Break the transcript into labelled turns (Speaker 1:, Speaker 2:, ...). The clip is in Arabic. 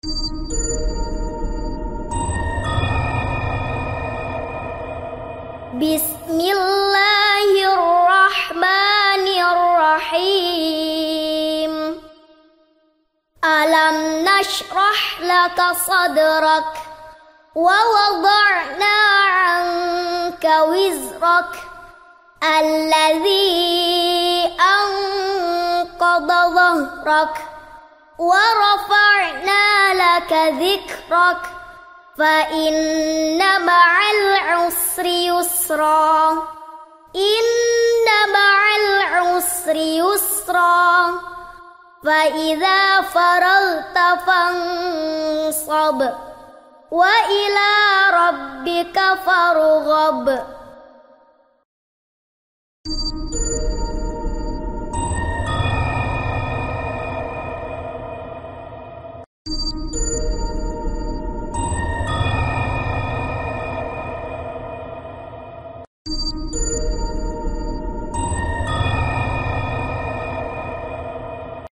Speaker 1: بسم الله الرحمن الرحيم ألم نشرح لك صدرك ووضعنا عنك وزرك الذي أنقض ظهرك ورفعنا لك ذكرك فإن مع العسر يسرا إن مع العسر يسرا فإذا فرغت فانصب وإلى ربك فارغب